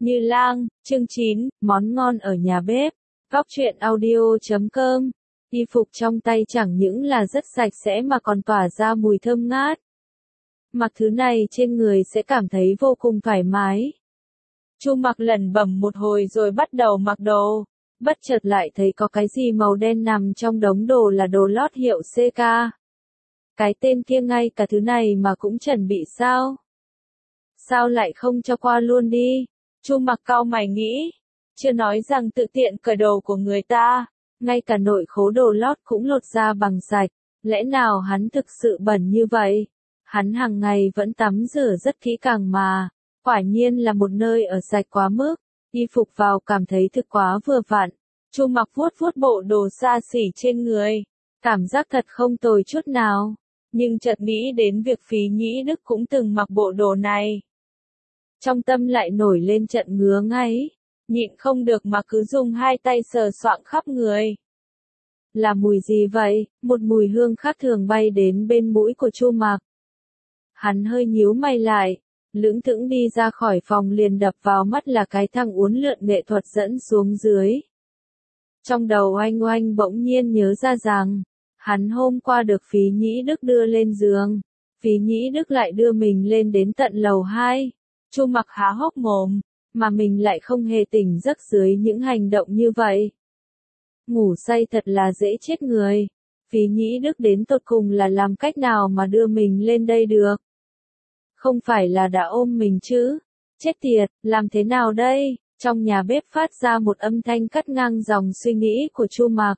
Như Lang, chương 9, món ngon ở nhà bếp. Góc truyện audio.com. Y phục trong tay chẳng những là rất sạch sẽ mà còn tỏa ra mùi thơm ngát. Mặc thứ này trên người sẽ cảm thấy vô cùng thoải mái. Chu Mặc lẩm bẩm một hồi rồi bắt đầu mặc đồ. Bất chợt lại thấy có cái gì màu đen nằm trong đống đồ là đồ lót hiệu CK. Cái tên kia ngay cả thứ này mà cũng chuẩn bị sao? Sao lại không cho qua luôn đi? Chu Mặc cau mày nghĩ. Chưa nói rằng tự tiện cởi đồ của người ta, ngay cả nội khố đồ lót cũng lột ra bằng sạch. Lẽ nào hắn thực sự bẩn như vậy? Hắn hàng ngày vẫn tắm rửa rất kỹ càng mà. Quả nhiên là một nơi ở sạch quá mức. Y phục vào cảm thấy thực quá vừa vặn. Chu Mặc vuốt vuốt bộ đồ xa xỉ trên người. Cảm giác thật không tồi chút nào. Nhưng chợt nghĩ đến việc Phí Nhĩ Đức cũng từng mặc bộ đồ này. Trong tâm lại nổi lên trận ngứa ngáy. Nhịn không được mà cứ dùng hai tay sờ soạng khắp người. Là mùi gì vậy? Một mùi hương khác thường bay đến bên mũi của Chu Mặc. Hắn hơi nhíu mày lại. Lững thững đi ra khỏi phòng liền đập vào mắt là cái thang uốn lượn nghệ thuật dẫn xuống dưới. Trong đầu oanh oanh bỗng nhiên nhớ ra rằng, hắn hôm qua được Phí Nhĩ Đức đưa lên giường. Phí Nhĩ Đức lại đưa mình lên đến tận lầu 2. Chu Mặc há hốc mồm, mà mình lại không hề tỉnh giấc dưới những hành động như vậy. Ngủ say thật là dễ chết người. Phí Nhĩ Đức đến tột cùng là làm cách nào mà đưa mình lên đây được? Không phải là đã ôm mình chứ? Chết tiệt, làm thế nào đây? Trong nhà bếp phát ra một âm thanh cắt ngang dòng suy nghĩ của Chu Mặc.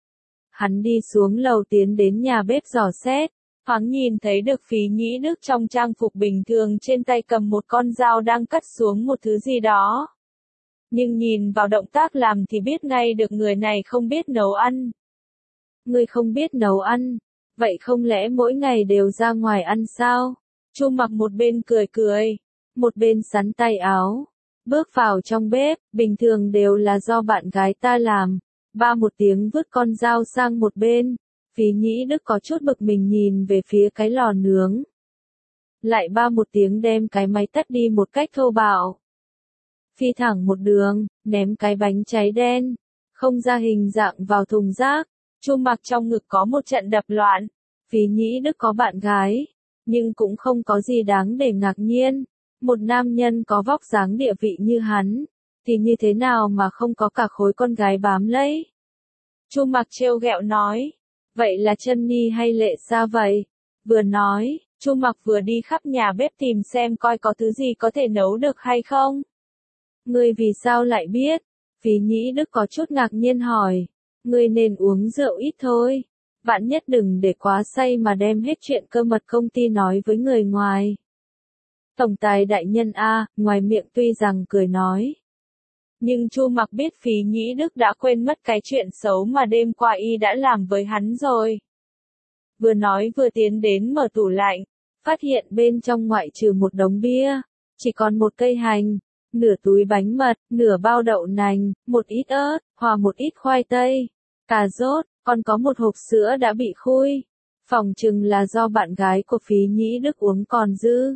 Hắn đi xuống lầu tiến đến nhà bếp dò xét. Hắn nhìn thấy được Phí Nhĩ Đức trong trang phục bình thường trên tay cầm một con dao đang cắt xuống một thứ gì đó. Nhưng nhìn vào động tác làm thì biết ngay được người này không biết nấu ăn. Người không biết nấu ăn? Vậy không lẽ mỗi ngày đều ra ngoài ăn sao? Chu Mặc một bên cười cười, một bên sắn tay áo. Bước vào trong bếp, bình thường đều là do bạn gái ta làm. Ba một tiếng vứt con dao sang một bên. Phí Nhĩ Đức có chút bực mình nhìn về phía cái lò nướng. Lại ba một tiếng đem cái máy tắt đi một cách thô bạo. Phi thẳng một đường, ném cái bánh cháy đen, không ra hình dạng vào thùng rác. Chu Mặc trong ngực có một trận đập loạn. Phí Nhĩ Đức có bạn gái, nhưng cũng không có gì đáng để ngạc nhiên. Một nam nhân có vóc dáng địa vị như hắn, thì như thế nào mà không có cả khối con gái bám lấy. Chu Mặc trêu ghẹo nói. Vậy là Chân Ni hay Lệ Sa vậy? Vừa nói, Chu Mặc vừa đi khắp nhà bếp tìm xem coi có thứ gì có thể nấu được hay không. Ngươi vì sao lại biết? Phí Nhĩ Đức có chút ngạc nhiên hỏi. Ngươi nên uống rượu ít thôi. Vạn nhất đừng để quá say mà đem hết chuyện cơ mật công ty nói với người ngoài. Tổng tài đại nhân A, ngoài miệng tuy rằng cười nói. Nhưng Chu Mặc biết Phí Nhĩ Đức đã quên mất cái chuyện xấu mà đêm qua y đã làm với hắn rồi. Vừa nói vừa tiến đến mở tủ lạnh, phát hiện bên trong ngoại trừ một đống bia, chỉ còn một cây hành, nửa túi bánh mật, nửa bao đậu nành, một ít ớt, hòa một ít khoai tây, cà rốt, còn có một hộp sữa đã bị khui. Phỏng chừng là do bạn gái của Phí Nhĩ Đức uống còn dư.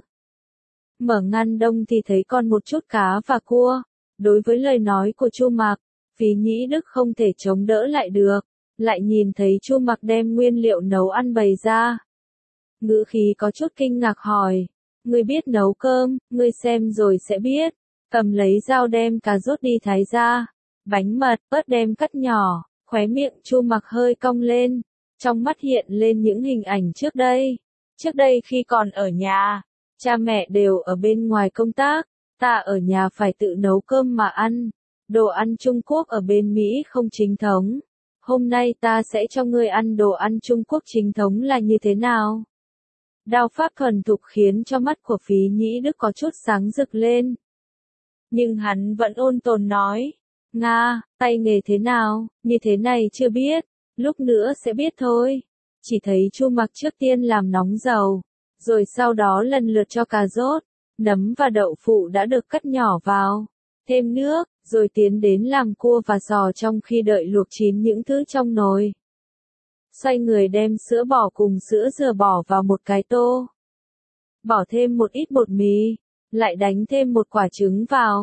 Mở ngăn đông thì thấy còn một chút cá và cua. Đối với lời nói của Chu Mặc, Phí Nhĩ Đức không thể chống đỡ lại được, lại nhìn thấy Chu Mặc đem nguyên liệu nấu ăn bày ra. Ngữ khí có chút kinh ngạc hỏi, ngươi biết nấu cơm, ngươi xem rồi sẽ biết. Cầm lấy dao đem cà rốt đi thái ra, bánh mật, ớt đem cắt nhỏ, khóe miệng Chu Mặc hơi cong lên, trong mắt hiện lên những hình ảnh trước đây. Trước đây khi còn ở nhà, cha mẹ đều ở bên ngoài công tác. Ta ở nhà phải tự nấu cơm mà ăn. Đồ ăn Trung Quốc ở bên Mỹ không chính thống. Hôm nay ta sẽ cho ngươi ăn đồ ăn Trung Quốc chính thống là như thế nào? Đao pháp thuần thục khiến cho mắt của Phí Nhĩ Đức có chút sáng rực lên. Nhưng hắn vẫn ôn tồn nói. Nga, tay nghề thế nào, như thế này chưa biết. Lúc nữa sẽ biết thôi. Chỉ thấy Chu Mặc trước tiên làm nóng dầu. Rồi sau đó lần lượt cho cà rốt, nấm và đậu phụ đã được cắt nhỏ vào, thêm nước, rồi tiến đến làm cua và giò trong khi đợi luộc chín những thứ trong nồi. Xoay người đem sữa bò cùng sữa dừa bỏ vào một cái tô. Bỏ thêm một ít bột mì, lại đánh thêm một quả trứng vào.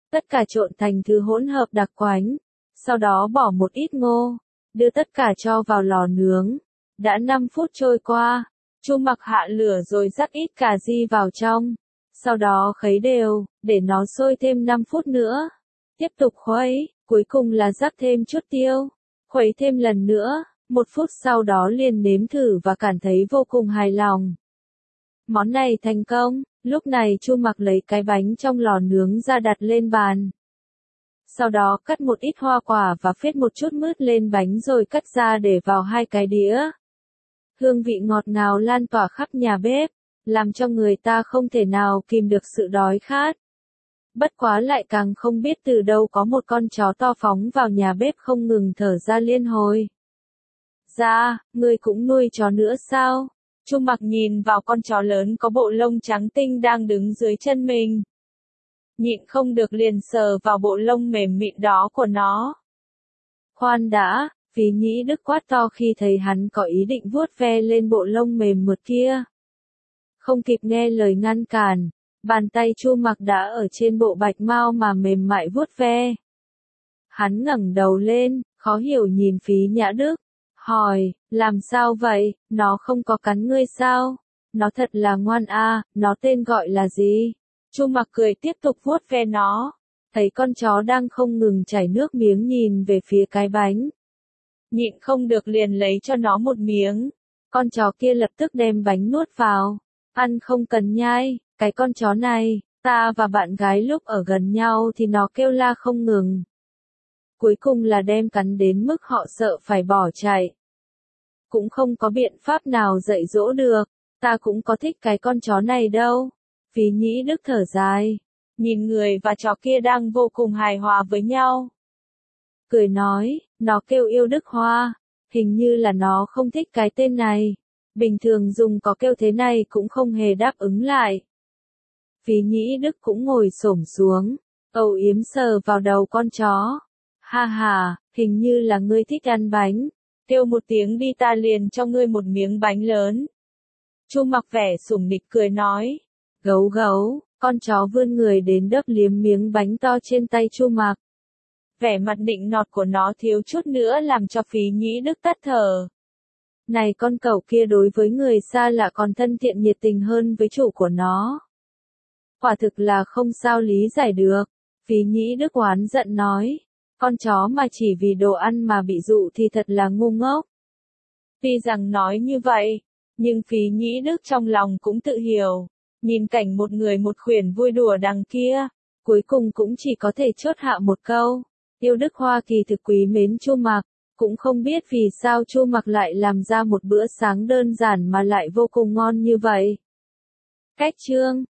tất cả trộn thành thứ hỗn hợp đặc quánh, sau đó bỏ một ít ngô, đưa tất cả cho vào lò nướng. Đã 5 phút trôi qua, Chu Mặc hạ lửa rồi rắc ít cà ri vào trong, sau đó khuấy đều, để nó sôi thêm 5 phút nữa. Tiếp tục khuấy, cuối cùng là rắc thêm chút tiêu, khuấy thêm lần nữa, 1 phút sau đó liền nếm thử và cảm thấy vô cùng hài lòng. Món này thành công, lúc này Chu Mặc lấy cái bánh trong lò nướng ra đặt lên bàn. Sau đó cắt một ít hoa quả và phết một chút mứt lên bánh rồi cắt ra để vào 2 cái đĩa. Hương vị ngọt ngào lan tỏa khắp nhà bếp, làm cho người ta không thể nào kìm được sự đói khát. Bất quá lại càng không biết từ đâu có một con chó to phóng vào nhà bếp không ngừng thở ra liên hồi. Dạ, ngươi cũng nuôi chó nữa sao? Chu Mặc nhìn vào con chó lớn có bộ lông trắng tinh đang đứng dưới chân mình. Nhịn không được liền sờ vào bộ lông mềm mịn đó của nó. Khoan đã, Phí Nhĩ Đức quát to khi thấy hắn có ý định vuốt ve lên bộ lông mềm mượt kia. Không kịp nghe lời ngăn cản, bàn tay Chu Mặc đã ở trên bộ bạch mao mà mềm mại vuốt ve. Hắn ngẩng đầu lên, khó hiểu nhìn Phí Nhã Đức, hỏi, làm sao vậy, nó không có cắn ngươi sao? Nó thật là ngoan a, nó tên gọi là gì? Chu Mặc cười tiếp tục vuốt ve nó, thấy con chó đang không ngừng chảy nước miếng nhìn về phía cái bánh. Nhịn không được liền lấy cho nó một miếng, con chó kia lập tức đem bánh nuốt vào, ăn không cần nhai, cái con chó này, ta và bạn gái lúc ở gần nhau thì nó kêu la không ngừng. Cuối cùng là đem cắn đến mức họ sợ phải bỏ chạy. Cũng không có biện pháp nào dạy dỗ được, ta cũng có thích cái con chó này đâu. Phí Nhĩ Đức thở dài, nhìn người và chó kia đang vô cùng hài hòa với nhau. Cười nói, nó kêu yêu Đức Hoa, hình như là nó không thích cái tên này. Bình thường dùng có kêu thế này cũng không hề đáp ứng lại. Phí Nhĩ Đức cũng ngồi xổm xuống, âu yếm sờ vào đầu con chó. Ha ha, hình như là ngươi thích ăn bánh. Kêu một tiếng đi ta liền cho ngươi một miếng bánh lớn. Chu Mặc vẻ sủng nịch cười nói. Gấu gấu, con chó vươn người đến đớp liếm miếng bánh to trên tay Chu Mặc. Vẻ mặt nịnh nọt của nó thiếu chút nữa làm cho Phí Nhĩ Đức tắt thở. Này con cẩu kia đối với người xa lạ còn thân thiện nhiệt tình hơn với chủ của nó. Quả thực là không sao lý giải được. Phí Nhĩ Đức oán giận nói. Con chó mà chỉ vì đồ ăn mà bị dụ thì thật là ngu ngốc. Tuy rằng nói như vậy, nhưng Phí Nhĩ Đức trong lòng cũng tự hiểu. Nhìn cảnh một người một khuyển vui đùa đằng kia, cuối cùng cũng chỉ có thể chốt hạ một câu. Yêu Đức Hoa kỳ thực quý mến Chu Mặc, cũng không biết vì sao Chu Mặc lại làm ra một bữa sáng đơn giản mà lại vô cùng ngon như vậy. Cách chương